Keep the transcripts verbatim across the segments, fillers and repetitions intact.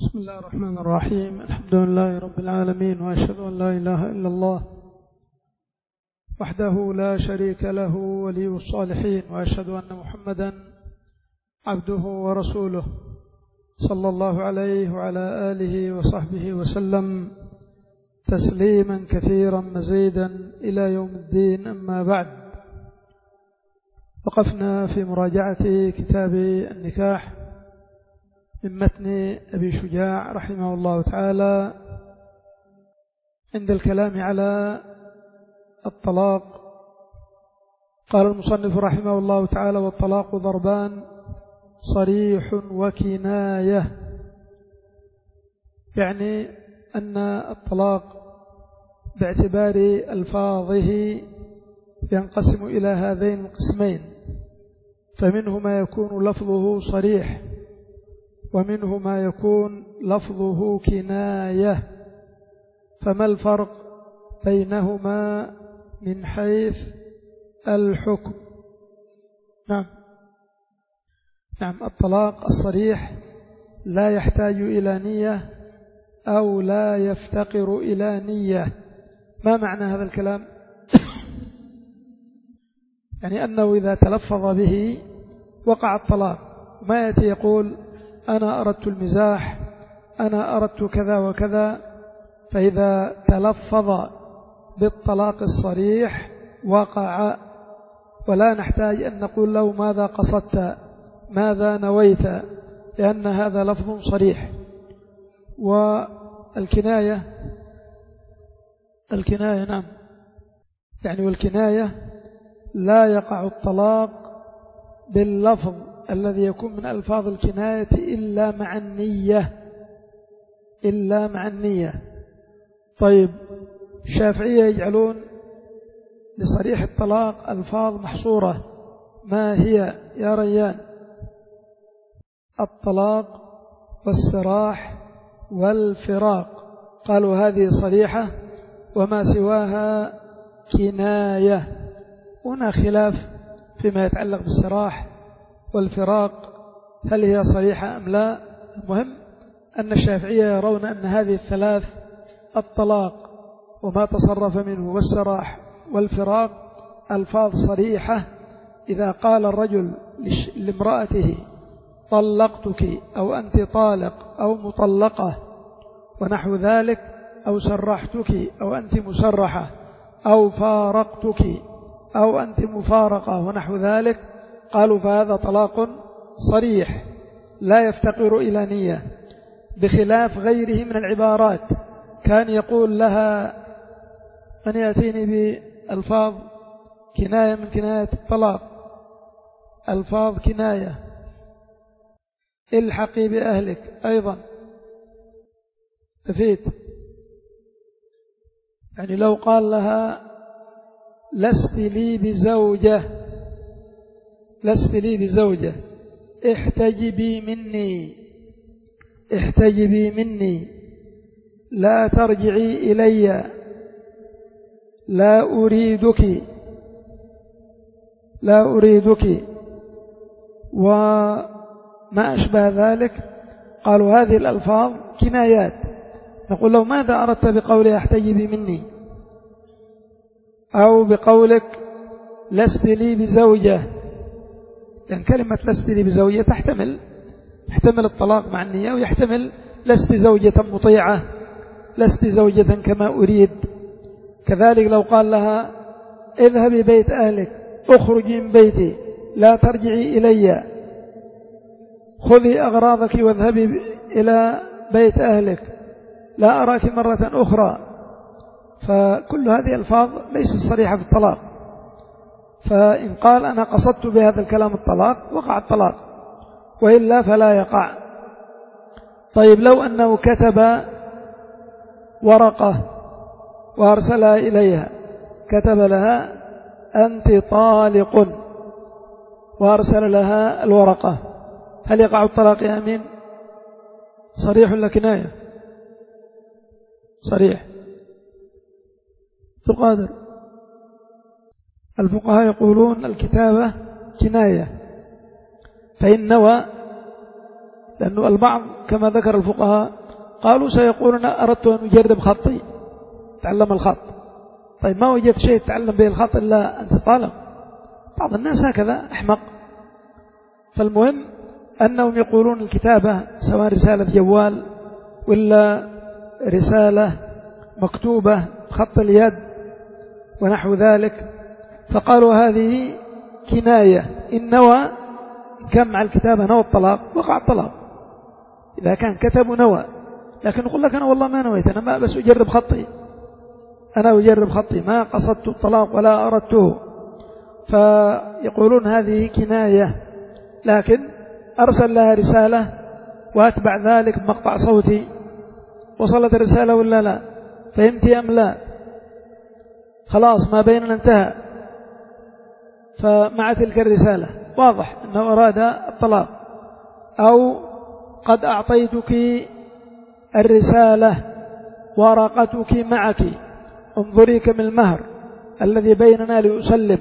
بسم الله الرحمن الرحيم. الحمد لله رب العالمين، وأشهد أن لا إله إلا الله وحده لا شريك له ولي الصالحين، وأشهد أن محمدا عبده ورسوله صلى الله عليه وعلى آله وصحبه وسلم تسليما كثيرا مزيدا إلى يوم الدين. أما بعد، وقفنا في مراجعة كتاب النكاح من متن أبي شجاع رحمه الله تعالى عند الكلام على الطلاق. قال المصنف رحمه الله تعالى: والطلاق ضربان، صريح وكناية. يعني أن الطلاق باعتبار ألفاظه ينقسم إلى هذين القسمين، فمنه ما يكون لفظه صريح، ومنه ما يكون لفظه كناية. فما الفرق بينهما من حيث الحكم؟ نعم نعم الطلاق الصريح لا يحتاج إلى نية أو لا يفتقر إلى نية. ما معنى هذا الكلام؟ يعني أنه إذا تلفظ به وقع الطلاق، ما يأتي يقول أنا أردت المزاح، أنا أردت كذا وكذا. فإذا تلفظ بالطلاق الصريح وقع، ولا نحتاج أن نقول له ماذا قصدت، ماذا نويت، لأن هذا لفظ صريح. والكناية الكناية نعم يعني والكناية لا يقع الطلاق باللفظ الذي يكون من ألفاظ الكناية إلا مع النية إلا مع النية. طيب، الشافعية يجعلون لصريح الطلاق ألفاظ محصورة. ما هي يا ريان؟ الطلاق والسراح والفراق. قالوا هذه صريحة، وما سواها كناية. هنا خلاف فيما يتعلق بالسراح والفراق، هل هي صريحة أم لا؟ المهم أن الشافعية يرون أن هذه الثلاث، الطلاق وما تصرف منه والسراح والفراق، ألفاظ صريحة. إذا قال الرجل لامرأته طلقتك أو أنت طالق أو مطلقة ونحو ذلك، أو سرحتك أو أنت مسرحة، أو فارقتك أو أنت مفارقة ونحو ذلك، قالوا فهذا طلاق صريح لا يفتقر إلى نية، بخلاف غيره من العبارات. كان يقول لها من يأتيني بألفاظ كناية من كناية الطلاق، ألفاظ كناية. الحقي بأهلك أيضا تفيد. يعني لو قال لها لست لي بزوجة لست لي بزوجة احتجبي مني احتجبي مني لا ترجعي إلي، لا أريدك لا أريدك وما أشبه ذلك، قالوا هذه الألفاظ كنايات. نقول له ماذا أردت بقولي احتجبي مني، أو بقولك لست لي بزوجة؟ لأن كلمة لست لي بزوجة تحتمل يحتمل الطلاق مع النية، ويحتمل لست زوجة مطيعة، لست زوجة كما أريد. كذلك لو قال لها اذهبي بيت أهلك، اخرجي من بيتي، لا ترجعي إلي، خذي أغراضك واذهبي إلى بيت أهلك، لا أراك مرة أخرى. فكل هذه الألفاظ ليست صريحة في الطلاق. فإن قال أنا قصدت بهذا الكلام الطلاق، وقع الطلاق، وإلا فلا يقع. طيب، لو أنه كتب ورقة وأرسلها إليها، كتب لها أنت طالق وأرسل لها الورقة، هل يقع الطلاق يا أمين؟ صريح ولا كناية؟ صريح. تقادر الفقهاء يقولون الكتابة كناية، فإن نوى لأنه البعض كما ذكر الفقهاء قالوا سيقولون أردت أن أجرب خطي، تعلم الخط. طيب ما وجدت شيء تعلم به الخط إلا أنت طالب. بعض الناس هكذا أحمق. فالمهم أنهم يقولون الكتابة سواء رسالة جوال ولا رسالة مكتوبة بخط اليد ونحو ذلك، فقالوا هذه كناية، إن نوى إن كان مع الكتابة نوى الطلاق وقع الطلاق، إذا كان كتب نوى. لكن يقول لك أنا والله ما نويت، أنا ما بس أجرب خطي، أنا أجرب خطي ما قصدت الطلاق ولا أردته. فيقولون هذه كناية، لكن أرسل لها رسالة وأتبع ذلك بمقطع صوتي، وصلت الرسالة ولا لا؟ فهمتي أم لا؟ خلاص ما بيننا انتهى. فمع تلك الرسالة واضح أنه أراد الطلاق. أو قد أعطيتك الرسالة ورقتك معك، انظري كم المهر الذي بيننا لأسلم،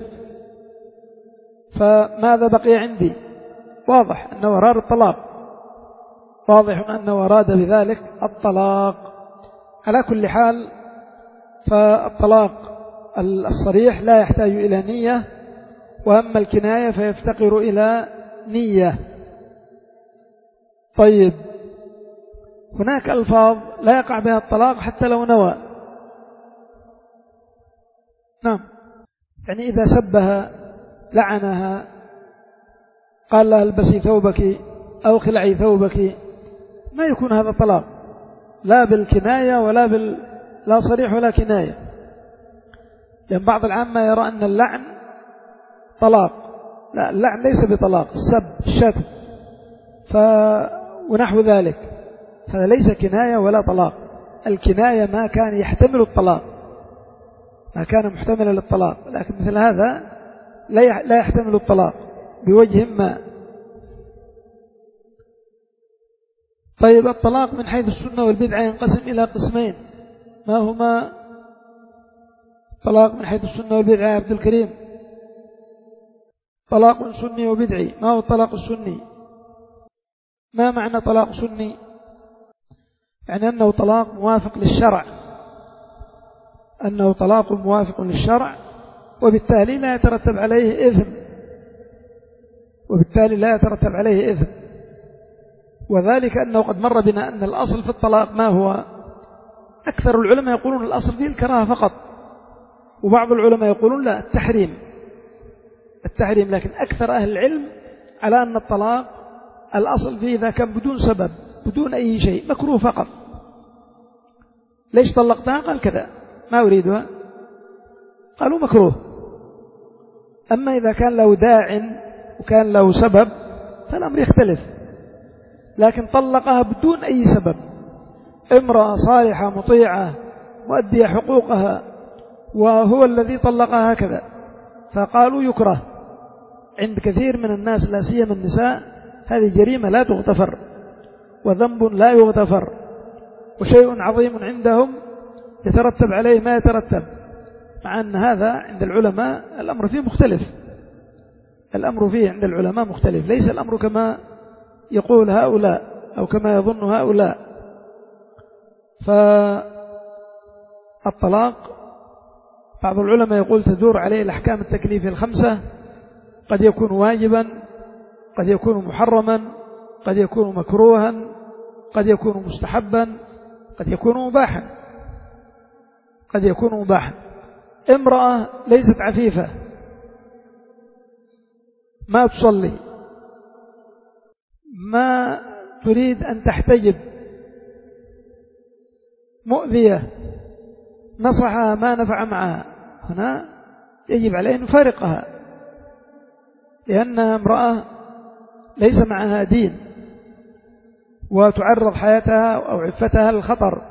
فماذا بقي عندي؟ واضح أنه أراد الطلاق، واضح أنه أراد بذلك الطلاق. على كل حال فالطلاق الصريح لا يحتاج إلى نية، وأما الكناية فيفتقر إلى نية. طيب هناك ألفاظ لا يقع بها الطلاق حتى لو نوى. نعم، يعني إذا سبها لعنها قال لها البسي ثوبك أو خلعي ثوبك، ما يكون هذا طلاق، لا بالكناية ولا بال لا صريح ولا كناية. لأن بعض العامة يرى أن اللعن طلاق، لا، اللعن ليس بطلاق، السب الشتم ف... ونحو ذلك، هذا ليس كناية ولا طلاق. الكناية ما كان يحتمل الطلاق، ما كان محتملا للطلاق، لكن مثل هذا لا يحتمل الطلاق بوجه ما. طيب الطلاق من حيث السنة والبدعة ينقسم إلى قسمين، ما هما؟ طلاق من حيث السنة والبدعة يا عبد الكريم. طلاق سني وبدعي. ما هو الطلاق السني؟ ما معنى طلاق سني؟ يعني أنه طلاق موافق للشرع، أنه طلاق موافق للشرع، وبالتالي لا يترتب عليه إثم، وبالتالي لا يترتب عليه إثم. وذلك أنه قد مر بنا أن الأصل في الطلاق ما هو؟ أكثر العلماء يقولون الأصل فيه الكراهة فقط، وبعض العلماء يقولون لا، التحريم التحريم لكن أكثر أهل العلم على أن الطلاق الأصل فيه إذا كان بدون سبب، بدون أي شيء، مكروه فقط. ليش طلقتها؟ قال كذا، ما أريدها، قالوا مكروه. أما إذا كان له داع وكان له سبب فالأمر يختلف. لكن طلقها بدون أي سبب، امرأة صالحة مطيعة مؤدية حقوقها وهو الذي طلقها هكذا، فقالوا يكره. عند كثير من الناس لا سيما النساء هذه جريمة لا تغتفر، وذنب لا يغتفر، وشيء عظيم عندهم يترتب عليه ما يترتب، مع أن هذا عند العلماء الأمر فيه مختلف. الأمر فيه عند العلماء مختلف، ليس الأمر كما يقول هؤلاء أو كما يظن هؤلاء. فالطلاق بعض العلماء يقول تدور عليه الأحكام التكليفية الخمسة، قد يكون واجبا، قد يكون محرما، قد يكون مكروها، قد يكون مستحبا، قد يكون مباحا، قد يكون مباحا. امرأة ليست عفيفة، ما تصلي، ما تريد أن تحتجب، مؤذية، نصحها ما نفع معها، هنا يجب عليه أن نفارقها، لأنها امرأة ليس معها دين، وتعرض حياتها أو عفتها للخطر.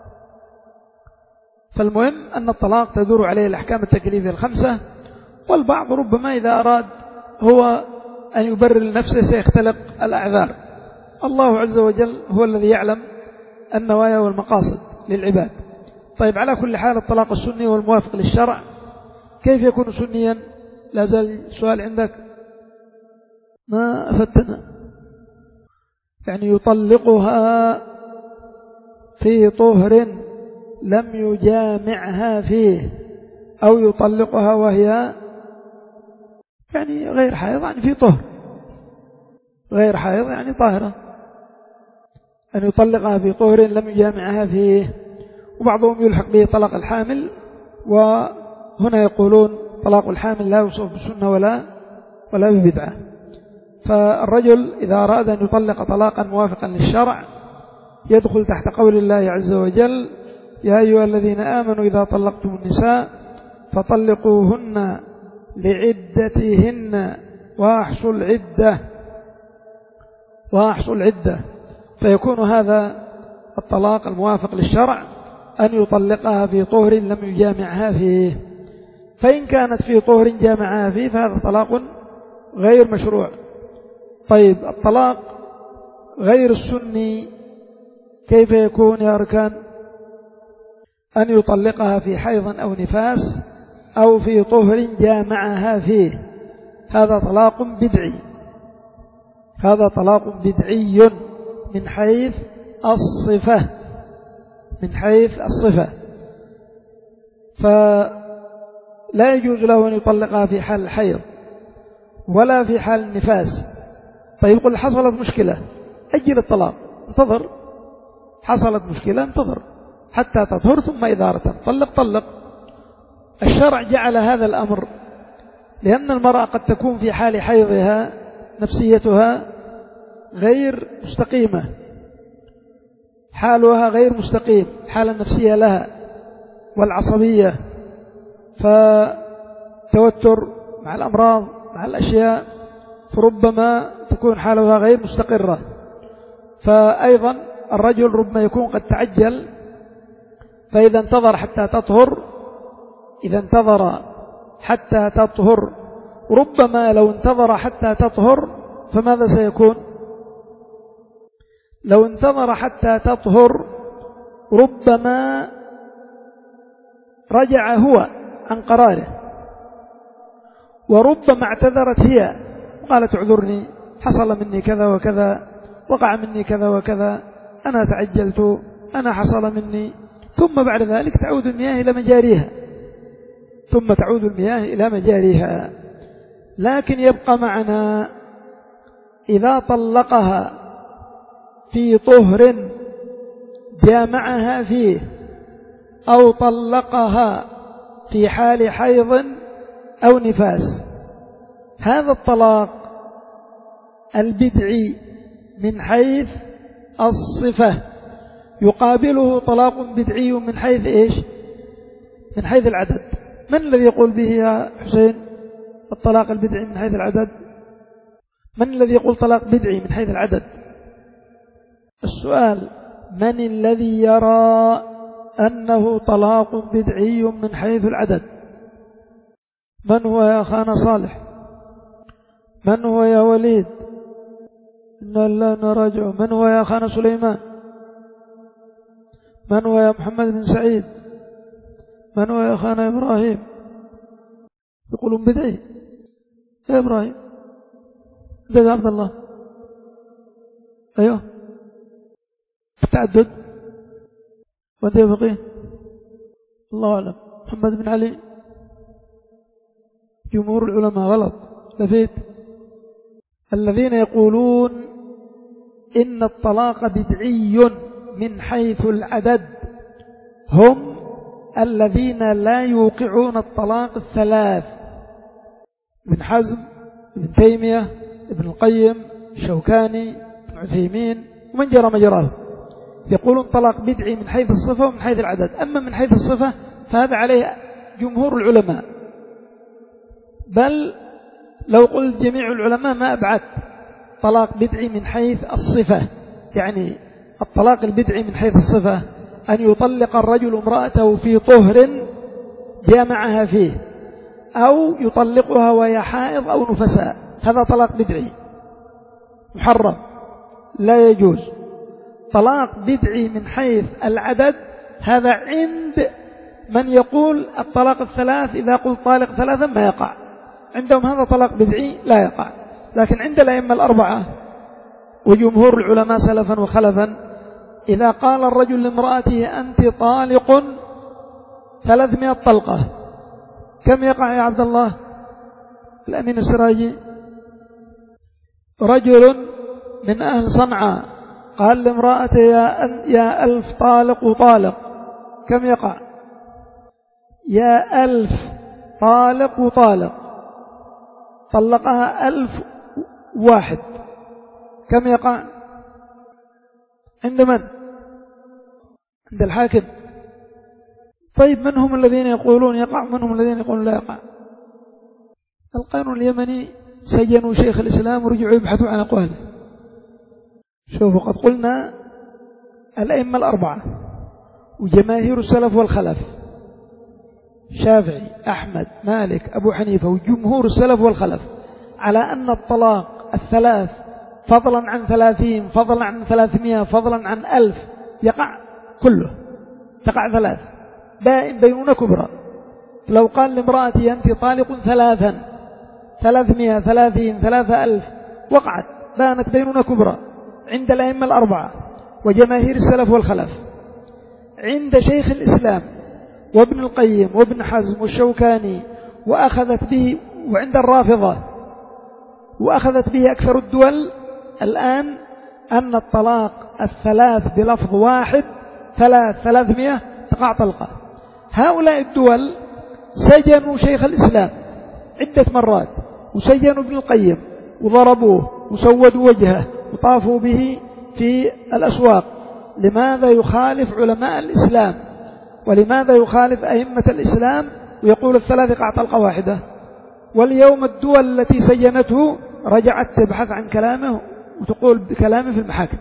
فالمهم أن الطلاق تدور عليه الأحكام التكليفية الخمسة. والبعض ربما إذا أراد هو أن يبرر لنفسه سيختلق الأعذار. الله عز وجل هو الذي يعلم النوايا والمقاصد للعباد. طيب على كل حال الطلاق السني والموافق للشرع كيف يكون سنيا؟ لا زال السؤال عندك ما أفدتنا. يعني يطلقها في طهر لم يجامعها فيه، أو يطلقها وهي يعني غير حائض، يعني في طهر، غير حائض يعني طاهرة، أن يطلقها في طهر لم يجامعها فيه. وبعضهم يلحق به طلاق الحامل، وهنا يقولون طلاق الحامل لا يوصف بسنة ولا ولا ببدعة. فالرجل إذا أراد أن يطلق طلاقا موافقا للشرع يدخل تحت قول الله عز وجل: يا أيها الذين آمنوا إذا طلقتم النساء فطلقوهن لعدتهن وأحصوا العدة وأحصوا العدة. فيكون هذا الطلاق الموافق للشرع أن يطلقها في طهر لم يجامعها فيه. فإن كانت في طهر جامعها فيه فهذا طلاق غير مشروع. طيب الطلاق غير السني كيف يكون يا أركان؟ أن يطلقها في حيض أو نفاس أو في طهر جامعها فيه، هذا طلاق بدعي، هذا طلاق بدعي من حيث الصفة، من حيث الصفة. فلا يجوز له أن يطلقها في حال الحيض ولا في حال النفاس. طيب يقول حصلت مشكلة، أجل الطلاق، انتظر، حصلت مشكلة انتظر حتى تطهر، ثم إذا أردت طلق طلق. الشرع جعل هذا الأمر لأن المرأة قد تكون في حال حيضها نفسيتها غير مستقيمة، حالها غير مستقيم، الحالة النفسية لها والعصبية، فتوتر مع الأمراض مع الأشياء، فربما تكون حالها غير مستقرة. فأيضا الرجل ربما يكون قد تعجل، فإذا انتظر حتى تطهر، إذا انتظر حتى تطهر، ربما لو انتظر حتى تطهر فماذا سيكون؟ لو انتظر حتى تطهر ربما رجع هو عن قراره، وربما اعتذرت هي وقالت اعذرني، حصل مني كذا وكذا، وقع مني كذا وكذا، أنا تعجلت، أنا حصل مني، ثم بعد ذلك تعود المياه إلى مجاريها، ثم تعود المياه إلى مجاريها. لكن يبقى معنا إذا طلقها في طهر جامعها فيه، أو طلقها في حال حيض أو نفاس، هذا الطلاق البدعي من حيث الصفة يقابله طلاق بدعي من حيث إيش؟ من حيث العدد. من الذي يقول به يا حسين الطلاق البدعي من حيث العدد؟ من الذي يقول طلاق بدعي من حيث العدد؟ السؤال: من الذي يرى أنه طلاق بدعي من حيث العدد؟ من هو يا أخانا صالح؟ من هو يا وليد؟ إنا لا نراجع. من هو يا أخانا سليمان؟ من هو يا محمد بن سعيد؟ من هو يا أخانا إبراهيم؟ يقولون بدعي يا إبراهيم. عندك عبد الله؟ أيوه التعدد. وأنت يا فقيه؟ الله أعلم. محمد بن علي؟ جمهور العلماء غلط. لفيت الذين يقولون إن الطلاق بدعي من حيث العدد هم الذين لا يوقعون الطلاق الثلاث: ابن حزم، ابن تيمية، ابن القيم، الشوكاني، ابن عثيمين، ومن جرى مجراه. يقولون طلاق بدعي من حيث الصفة ومن حيث العدد. أما من حيث الصفة فهذا عليه جمهور العلماء، بل لو قلت جميع العلماء ما أبعد. طلاق بدعي من حيث الصفة، يعني الطلاق البدعي من حيث الصفة أن يطلق الرجل امرأته في طهر جامعها فيه، أو يطلقها وهي حائض أو نفساء، هذا طلاق بدعي محرم لا يجوز. طلاق بدعي من حيث العدد هذا عند من يقول الطلاق الثلاث، إذا قلت طالق ثلاثا ما يقع عندهم، هذا طلاق بدعي لا يقع. لكن عند الأئمة الأربعة وجمهور العلماء سلفا وخلفا إذا قال الرجل لامرأته أنت طالق ثلاثمائة طلقة كم يقع يا عبد الله الأمين السراجي؟ رجل من أهل صنعاء قال لامرأته يا, أن يا ألف طالق وطالق كم يقع؟ يا ألف طالق وطالق، طلقها ألف واحد كم يقع؟ عند من؟ عند الحاكم. طيب من هم الذين يقولون يقع منهم الذين يقولون لا يقع؟ القانون اليمني سجنوا شيخ الإسلام ورجعوا يبحثوا عن أقواله. شوفوا قد قلنا الأئمة الأربعة وجماهير السلف والخلف شافعي أحمد مالك أبو حنيفة وجمهور السلف والخلف على أن الطلاق الثلاث فضلا عن ثلاثين فضلا عن ثلاثمائة فضلا عن ألف يقع كله، تقع ثلاث بائن بينونة كبرى. لو قال لامرأتي أنت طالق ثلاثا ثلاثمائة ثلاثين ثلاثة ألف وقعت بانت بينونة كبرى عند الأئمة الأربعة وجماهير السلف والخلف. عند شيخ الإسلام وابن القيم وابن حزم والشوكاني وأخذت به، وعند الرافضة وأخذت به أكثر الدول الآن، أن الطلاق الثلاث بلفظ واحد ثلاث ثلاثمائة تقع طلقة. هؤلاء الدول سجنوا شيخ الإسلام عدة مرات وسجنوا ابن القيم وضربوه وسودوا وجهه وطافوا به في الأسواق. لماذا يخالف علماء الإسلام ولماذا يخالف أئمة الإسلام ويقول الثلاث يقع طلقة واحدة؟ واليوم الدول التي سجنته رجعت تبحث عن كلامه وتقول بكلامه في المحاكم.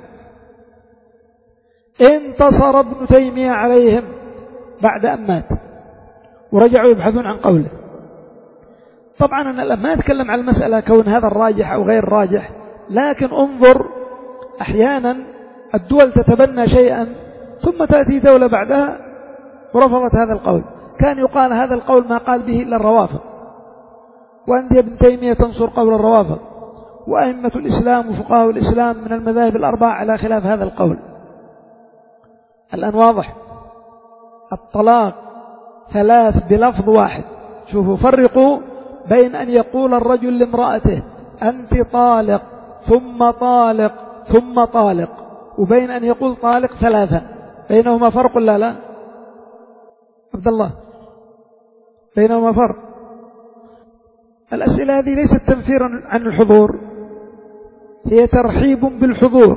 انتصر ابن تيمية عليهم بعد أن مات ورجعوا يبحثون عن قوله. طبعا أنا ما أتكلم عن المسألة كون هذا الراجح أو غير راجح، لكن انظر أحيانا الدول تتبنى شيئا ثم تأتي دولة بعدها ورفضت هذا القول. كان يقال هذا القول ما قال به إلا الروافض، وأنت يا ابن تيمية تنصر قول الروافض، وأئمة الإسلام وفقهاء الإسلام من المذاهب الأربعة على خلاف هذا القول. الآن واضح الطلاق ثلاث بلفظ واحد. شوفوا فرقوا بين أن يقول الرجل لامرأته أنت طالق ثم طالق ثم طالق وبين أن يقول طالق ثلاثة، بينهما فرق لا لا عبد الله؟ بينهما فرق. الأسئلة هذه ليست تنفيرا عن الحضور، هي ترحيب بالحضور،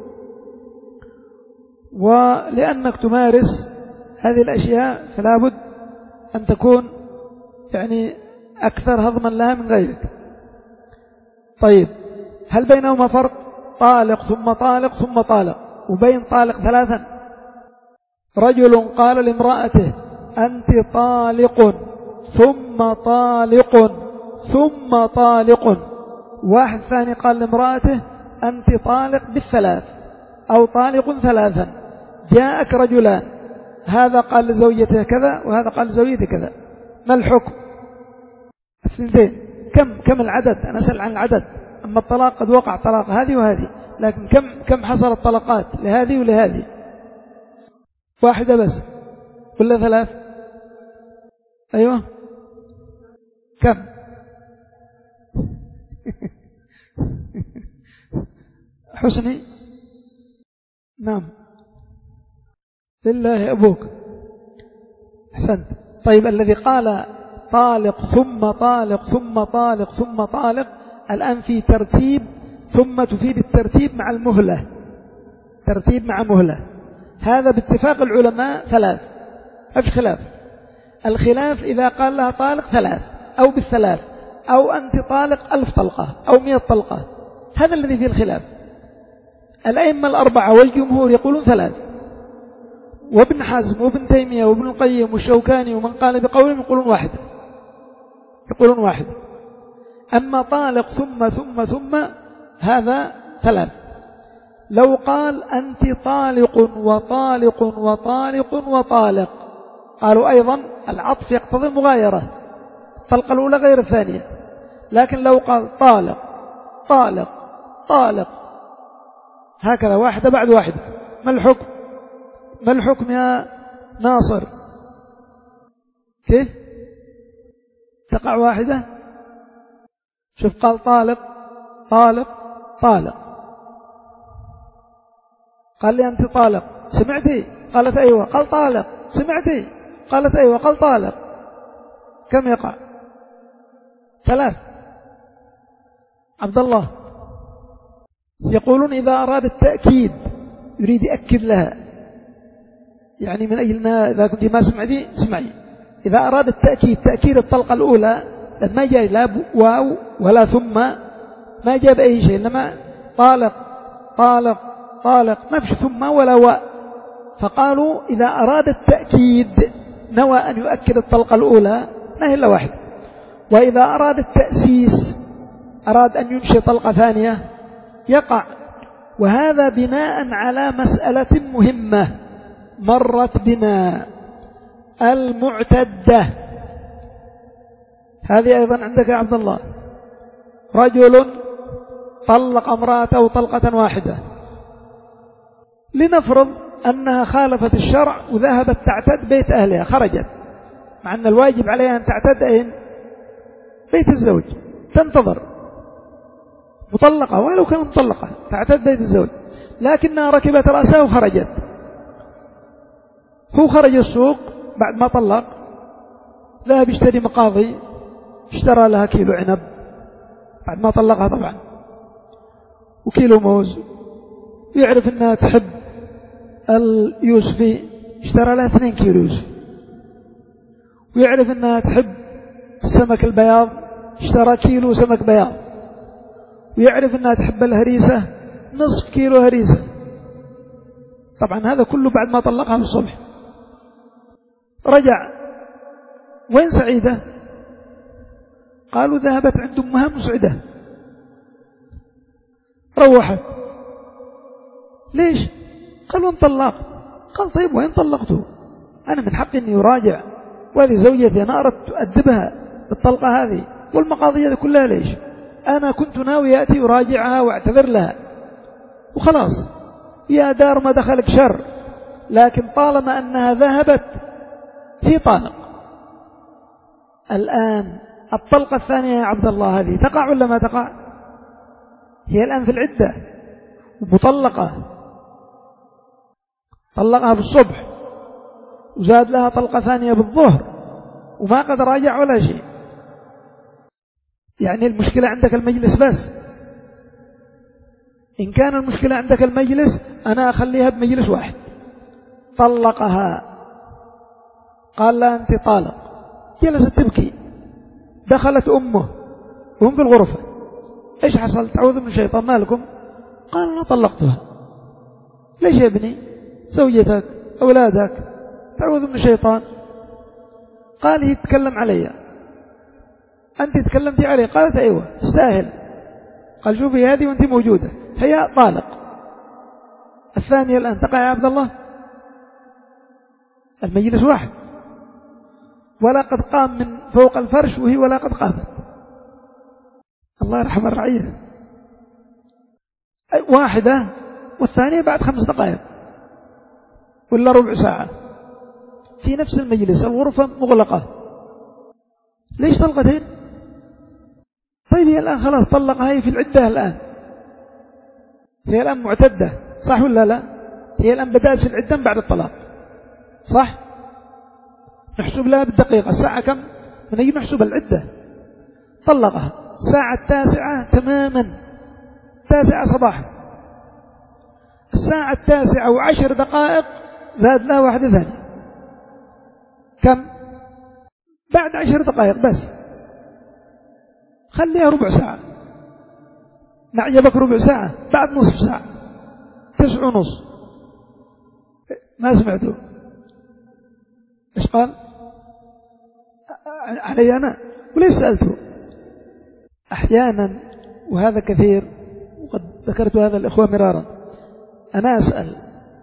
ولأنك تمارس هذه الأشياء فلا بد أن تكون يعني أكثر هضما لها من غيرك. طيب هل بينهما فرق طالق ثم طالق ثم طالق وبين طالق ثلاثا؟ رجل قال لامرأته أنت طالق ثم طالق ثم طالق، واحد ثاني قال لامرأته أنت طالق بالثلاث أو طالق ثلاثا. جاءك رجلان، هذا قال لزوجته كذا وهذا قال لزوجته كذا، ما الحكم؟ اثنتين. كم كم العدد؟ أنا أسأل عن العدد. أما الطلاق قد وقع طلاق هذه وهذه، لكن كم كم حصل الطلقات لهذه ولهذه؟ واحدة بس ولا ثلاث؟ أيوة كم؟ حسني نعم لله أبوك أحسنت. طيب الذي قال طالق ثم طالق ثم طالق ثم طالق الآن في ترتيب، ثم تفيد الترتيب مع المهلة، ترتيب مع مهلة. هذا باتفاق العلماء ثلاث، ما في خلاف. الخلاف إذا قال لها طالق ثلاث أو بالثلاث أو أنت طالق ألف طلقة أو مئة طلقة، هذا الذي فيه الخلاف. الأئمة الأربعة والجمهور يقولون ثلاث، وابن حزم وابن تيمية وابن القيم والشوكاني ومن قال بقولهم يقولون واحدة، يقولون واحدة. أما طالق ثم ثم ثم هذا ثلاث. لو قال أنت طالق وطالق وطالق وطالق، قالوا أيضا العطف يقتضي المغايرة، الطلقة الأولى غير الثانية. لكن لو قال طالق طالق طالق هكذا واحدة بعد واحدة. ما الحكم؟ ما الحكم يا ناصر؟ كيف تقع واحدة؟ شوف قال طالق طالق طالق، قال لي أنت طالق، سمعتي؟ قالت أيوة. قال طالق، سمعتي؟ قالت أيوة. قال طالق. كم يقع؟ ثلاث. عبد الله يقولون إذا أراد التأكيد يريد يأكد لها، يعني من أجلنا إذا كنت ما سمعتي اسمعي، إذا أراد التأكيد تأكيد الطلقة الأولى ما جاء لا واو ولا ثم، ما جاء بأي شيء، إنما طالق طالق طالق، ما فيش ثم ولا واو. فقالوا إذا أراد التأكيد نوى أن يؤكد الطلقة الأولى ما هي إلا واحدة. وإذا أراد التأسيس أراد أن ينشئ طلقة ثانية يقع. وهذا بناء على مسألة مهمة مرت بنا، المعتدة. هذه أيضا عندك يا عبد الله. رجل طلق امرأته طلقة واحدة، لنفرض أنها خالفت الشرع وذهبت تعتد بيت أهلها، خرجت، مع أن الواجب عليها أن تعتد أين؟ بيت الزوج، تنتظر مطلقة ولو كان مطلقة تعتد بيت الزوج، لكنها ركبت رأسها وخرجت. هو خرج السوق بعد ما طلق، ذهب يشتري مقاضي، اشترى لها كيلو عنب بعد ما طلقها طبعا، وكيلو موز، ويعرف أنها تحب اليوسفي، اشترى لها اثنين كيلو يوسفي، ويعرف أنها تحب السمك البياض، اشترى كيلو سمك بياض، ويعرف أنها تحب الهريسة، نصف كيلو هريسة. طبعا هذا كله بعد ما طلقها في الصبح. رجع، وين سعيدة؟ قالوا ذهبت عند أمها مسعدة، روحت. ليش؟ قالوا انطلق. قال طيب وين طلقته؟ أنا من حقي أني يراجع، وهذه زوجتي، أنا أردت أدبها بالطلقة هذه والمقاضية كلها. ليش؟ أنا كنت ناوي يأتي يراجعها واعتذر لها وخلاص، يا دار ما دخلك شر. لكن طالما أنها ذهبت في طالق، الآن الطلقة الثانية يا عبد الله هذه تقع ولا ما تقع؟ هي الآن في العدة ومطلقة، طلقها بالصبح وزاد لها طلقة ثانية بالظهر وما قد راجع ولا شيء. يعني المشكلة عندك المجلس بس. إن كان المشكلة عندك المجلس أنا أخليها بمجلس واحد. طلقها، قال لا أنت طالق، جلست تبكي، دخلت أمه وهم في الغرفة، إيش حصل؟ تعوذ من الشيطان، مالكم؟ قال أنا طلقتها. ليش يا ابني؟ زوجتك أولادك، تعوذ من الشيطان. قال هي تتكلم علي، أنت تكلمتي عليه. قالت أيوة استاهل. قال شوفي هذه وأنت موجودة، هي طالق. الثانية الآن تقع يا عبد الله، المجلس واحد، ولا قد قام من فوق الفرش وهي ولا قد قامت. الله يرحم الرعية. واحدة والثانية بعد خمس دقائق ولا ربع ساعة في نفس المجلس، الغرفة مغلقة. ليش طلقتين؟ طيب هي الآن خلاص طلقها، هي في العدة الآن، هي الآن معتدة، صح ولا لا؟ هي الآن بدأت في العدة بعد الطلاق، صح؟ نحسب لها بالدقيقة الساعة كم؟ من أجل نحسب العدة. طلقها الساعة التاسعة تماما، تاسعة صباحا. الساعة التاسعة وعشر دقائق زاد لها واحدة ثانية، كم؟ بعد عشر دقائق بس، خليها ربع ساعة. ما عجبك ربع ساعة؟ بعد نصف ساعة، تسع ونص. ما سمعتوا إيش قال؟ علي أنا وليس سألته. أحيانا، وهذا كثير وقد ذكرت هذا الإخوة مرارا، أنا أسأل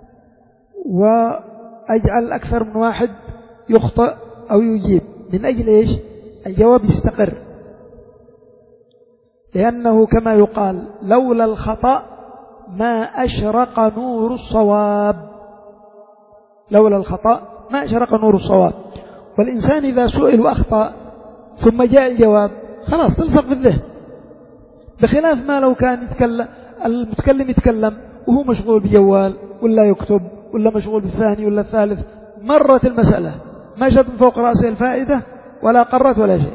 وأجعل أكثر من واحد يخطئ أو يجيب، من أجل إيش؟ الجواب يستقر. لأنه كما يقال لولا الخطأ ما أشرق نور الصواب، لولا الخطأ ما أشرق نور الصواب. والإنسان إذا سئل وأخطأ ثم جاء الجواب خلاص تلصق بالذهن، بخلاف ما لو كان يتكلم المتكلم يتكلم وهو مشغول بجوال ولا يكتب ولا مشغول بالثاني ولا الثالث، مرت المسألة ما جت من فوق رأسه الفائدة ولا قرت ولا شيء.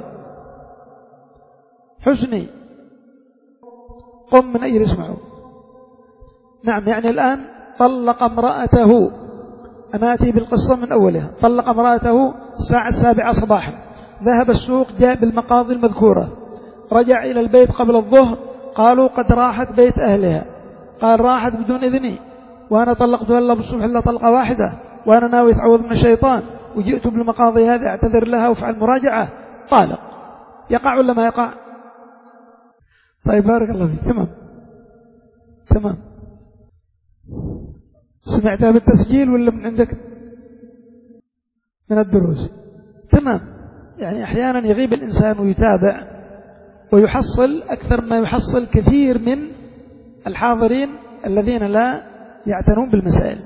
حسني قم من أجل اسمعوا. نعم، يعني الآن طلق امرأته، أنا أتي بالقصة من أولها. طلق امرأته الساعة السابعة صباحا، ذهب السوق، جاء بالمقاضي المذكورة، رجع إلى البيت قبل الظهر، قالوا قد راحت بيت أهلها، قال راحت بدون إذني وأنا طلقتها إلا بالصبح إلا طلقة واحدة وأنا ناوي أتعوذ من الشيطان وجئت بالمقاضي هذه أعتذر لها وفعل مراجعة، طالق. يقع ولا ما يقع؟ طيب بارك الله فيك. تمام تمام. سمعتها بالتسجيل ولا من عندك من الدروس؟ تمام. يعني أحيانا يغيب الإنسان ويتابع ويحصل أكثر ما يحصل كثير من الحاضرين الذين لا يعتنون بالمسائل.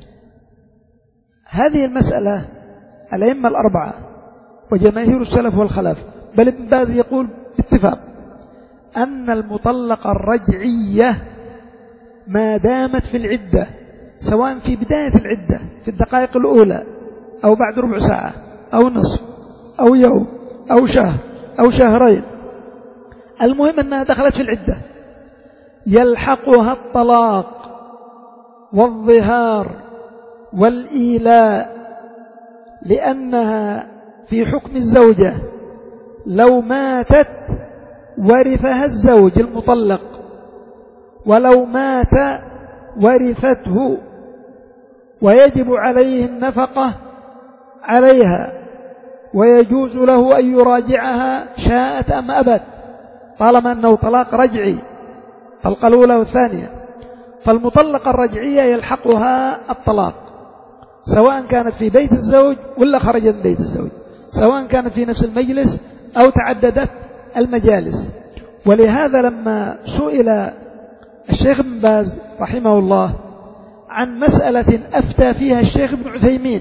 هذه المسألة الأئمة الأربعة وجماهير السلف والخلف، بل ابن باز يقول باتفاق أن المطلقة الرجعية ما دامت في العدة، سواء في بداية العدة في الدقائق الأولى أو بعد ربع ساعة أو نصف أو يوم أو شهر أو شهرين، المهم أنها دخلت في العدة، يلحقها الطلاق والظهار والإيلاء، لأنها في حكم الزوجة لو ماتت ورثها الزوج المطلق، ولو مات ورثته، ويجب عليه النفقة عليها، ويجوز له أن يراجعها شاءت أم أبت، طالما أنه طلاق رجعي، طلقة الأولى والثانية. فالمطلقة الرجعية يلحقها الطلاق، سواء كانت في بيت الزوج ولا خرجت من بيت الزوج، سواء كانت في نفس المجلس أو تعددت المجالس. ولهذا لما سئل الشيخ ابن باز رحمه الله عن مسألة أفتى فيها الشيخ ابن عثيمين،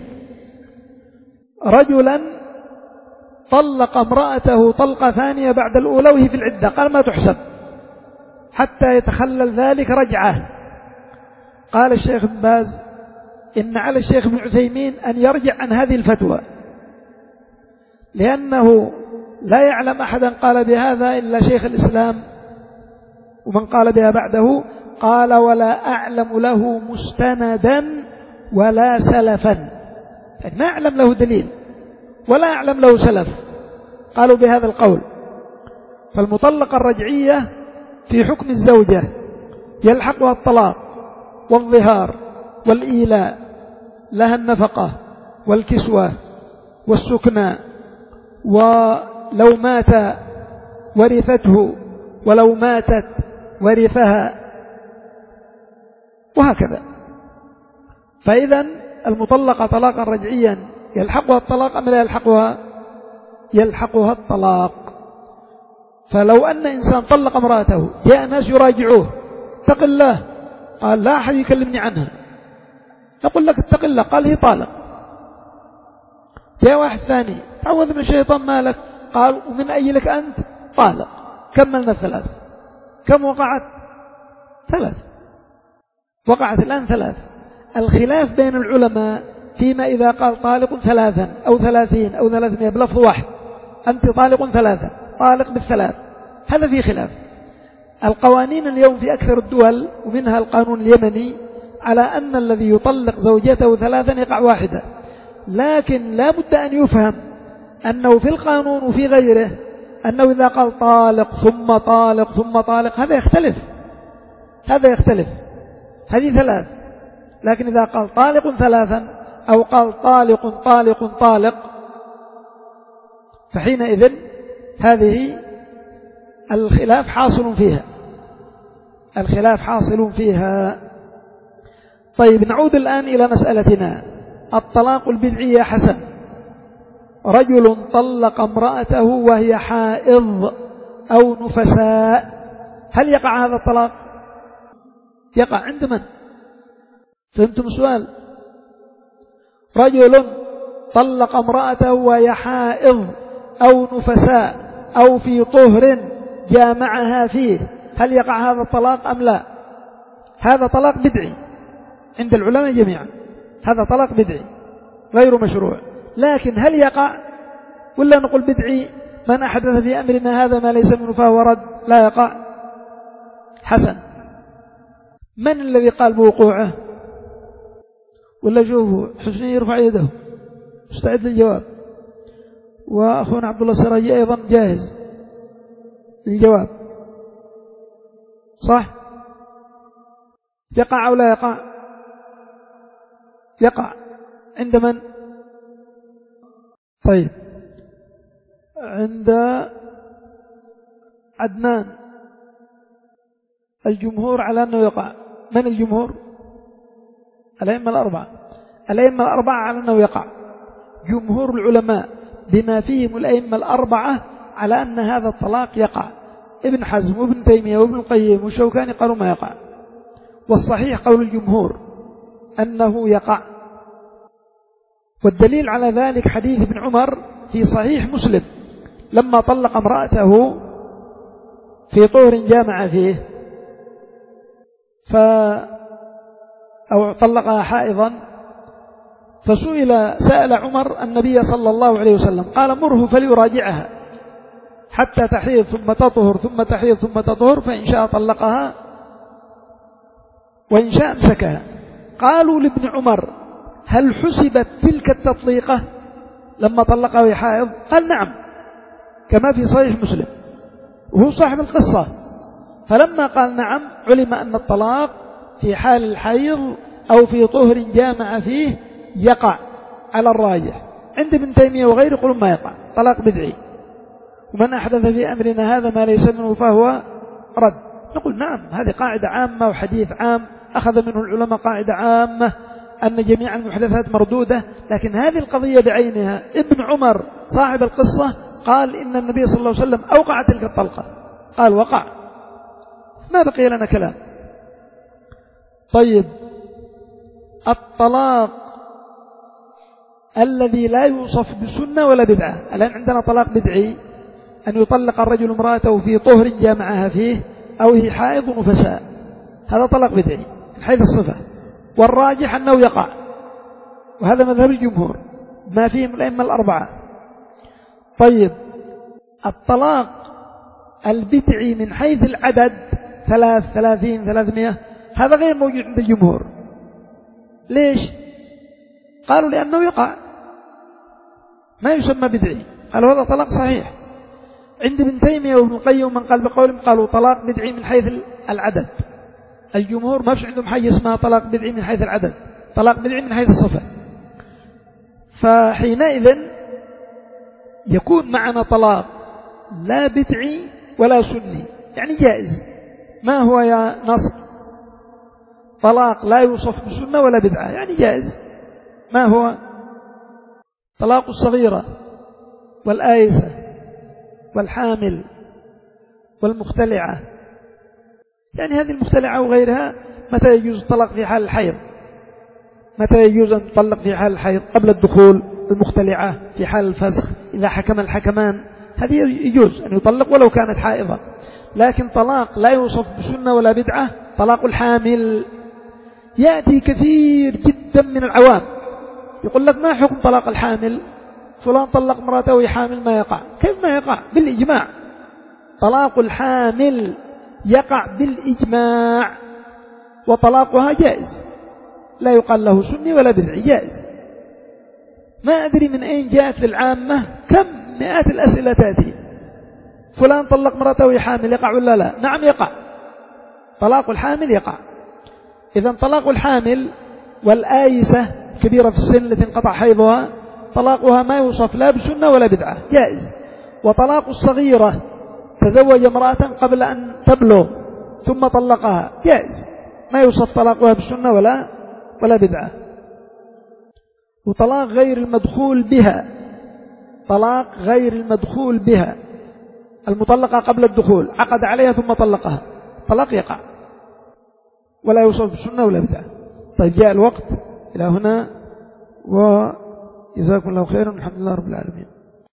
رجلا طلق امرأته طلقة ثانية بعد الأولى وهي في العدة، قال ما تحسب حتى يتخلل ذلك رجعه. قال الشيخ ابن باز إن على الشيخ ابن عثيمين أن يرجع عن هذه الفتوى، لأنه لا يعلم أحدا قال بهذا إلا شيخ الإسلام ومن قال بها بعده. قال ولا أعلم له مستندا ولا سلفا، يعني ما أعلم له دليل ولا أعلم له سلف قالوا بهذا القول. فالمطلقة الرجعية في حكم الزوجة يلحقها الطلاق والظهار والإيلاء، لها النفقة والكسوة والسكنى، ولو مات ورثته ولو ماتت ورثها، وهكذا. فإذا المطلقة طلاقا رجعيا يلحقها الطلاق أم لا يلحقها؟ يلحقها الطلاق. فلو أن إنسان طلق امرأته جاء ناس يراجعوه اتق الله، قال لا أحد يكلمني عنها، يقول لك اتق الله، قال هي طالق. جاء واحد ثاني تعوذ من الشيطان مالك، قال ومن أجلك أنت طالق. كملنا الثلاث، كم وقعت؟ ثلاث، وقعت الآن ثلاث. الخلاف بين العلماء فيما إذا قال طالق ثلاثا أو ثلاثين أو ثلاثمائة بلفظ واحد، أنت طالق ثلاثا، طالق بالثلاث، هذا فيه خلاف. القوانين اليوم في أكثر الدول ومنها القانون اليمني على أن الذي يطلق زوجته ثلاثا يقع واحدة، لكن لا بد أن يفهم أنه في القانون وفي غيره أنه إذا قال طالق ثم طالق ثم طالق هذا يختلف، هذا يختلف، هذه ثلاث. لكن إذا قال طالق ثلاثا أو قال طالق طالق طالق فحينئذ هذه الخلاف حاصل فيها، الخلاف حاصل فيها. طيب نعود الآن إلى مسألتنا. الطلاق البدعي حسن، رجل طلق امرأته وهي حائض أو نفساء، هل يقع هذا الطلاق؟ يقع عند من؟ فهمتم السؤال؟ رجل طلق امرأته وهي حائض أو نفساء أو في طهر جامعها فيه، هل يقع هذا الطلاق أم لا؟ هذا طلاق بدعي عند العلماء جميعا، هذا طلاق بدعي غير مشروع. لكن هل يقع ولا نقول بدعي؟ من أحدث في أمرنا هذا ما ليس منه فهو رد، لا يقع. حسن، من الذي قال بوقوعه؟ ولا شوفوا حسني يرفع يده مستعد للجواب، وأخونا عبد الله السراجي أيضا جاهز للجواب. صح؟ يقع أو لا يقع؟ يقع عند من؟ طيب عند عدنان الجمهور على أنه يقع. من الجمهور؟ الأئمة الأربعة. الأئمة الأربعة على أنه يقع. جمهور العلماء بما فيهم الأئمة الأربعة على أن هذا الطلاق يقع. ابن حزم وابن تيمية وابن القيم والشوكاني قالوا ما يقع، والصحيح قول الجمهور أنه يقع. والدليل على ذلك حديث ابن عمر في صحيح مسلم لما طلق امرأته في طهر جامع فيه ف أو طلقها حائضا، فسئل سأل عمر النبي صلى الله عليه وسلم قال مره فليراجعها حتى تحيض ثم تطهر ثم تحيض ثم تطهر، فإن شاء طلقها وإن شاء امسكها. قالوا لابن عمر هل حسبت تلك التطليقة لما طلقها وهي حائض؟ قال نعم كما في صحيح مسلم وهو صاحب القصة. فلما قال نعم علم أن الطلاق في حال الحيض أو في طهر جامع فيه يقع على الراجح. عند ابن تيمية وغيره يقولون ما يقع، طلاق بدعي. ومن أحدث في أمرنا هذا ما ليس منه فهو رد. نقول نعم هذه قاعدة عامة وحديث عام أخذ منه العلماء قاعدة عامة أن جميع المحدثات مردودة. لكن هذه القضية بعينها ابن عمر صاحب القصة قال إن النبي صلى الله عليه وسلم أوقع تلك الطلقة، قال وقع، ما بقي لنا كلام. طيب الطلاق الذي لا يوصف بسنة ولا بدعة، الآن عندنا طلاق بدعي أن يطلق الرجل امرأته في طهر جامعها فيه أو هي حائض ونفساء، هذا طلاق بدعي من حيث الصفة، والراجح أنه يقع، وهذا مذهب الجمهور ما فيهم الأئمة الأربعة. طيب الطلاق البدعي من حيث العدد ثلاث ثلاثين ثلاثمائة هذا غير موجود عند الجمهور. ليش؟ قالوا لأنه يقع ما يسمى بدعي، قالوا هذا طلاق صحيح. عند ابن تيمية وابن القيم ومن قال بقولهم قالوا طلاق بدعي من حيث العدد. الجمهور ما فيش عندهم حاجة اسمها طلاق بدعي من حيث العدد، طلاق بدعي من حيث الصفة. فحينئذ يكون معنا طلاق لا بدعي ولا سني، يعني جائز. ما هو يا نصر؟ طلاق لا يوصف بسنة ولا بدعة يعني جائز. ما هو؟ طلاق الصغيرة والآيسة والحامل والمختلعة، يعني هذه المختلعة وغيرها متى يجوز الطلاق في حال الحيض؟ متى يجوز أن تطلق في حال الحيض؟ قبل الدخول. المختلعة في حال الفسخ إذا حكم الحكمان هذه يجوز أن يطلق ولو كانت حائضة. لكن طلاق لا يوصف بسنة ولا بدعة طلاق الحامل. يأتي كثير جدا من العوام يقول لك ما حكم طلاق الحامل؟ فلان طلق امراته وهي حامل ما يقع. كيف ما يقع؟ بالإجماع. طلاق الحامل يقع بالإجماع، وطلاقها جائز لا يقال له سني ولا بدعي، جائز. ما أدري من أين جاءت للعامة كم مئات الأسئلة تأتي، فلان طلق امراته وهي حامل يقع ولا لا؟ نعم يقع، طلاق الحامل يقع. إذن طلاق الحامل والآيسة كبيرة في السن التي انقطع حيضها طلاقها ما يوصف لا بسنة ولا بدعة، جائز. وطلاق الصغيرة تزوج امرأة قبل أن تبلغ ثم طلقها جائز، ما يوصف طلاقها بسنة ولا ولا بدعة. وطلاق غير المدخول بها، طلاق غير المدخول بها، المطلقة قبل الدخول عقد عليها ثم طلقها، طلاق يقع. ولا يوصف بسنة ولا بدعة. طيب جاء الوقت إلى هنا، وجزاكم الله خيرا، الحمد لله رب العالمين.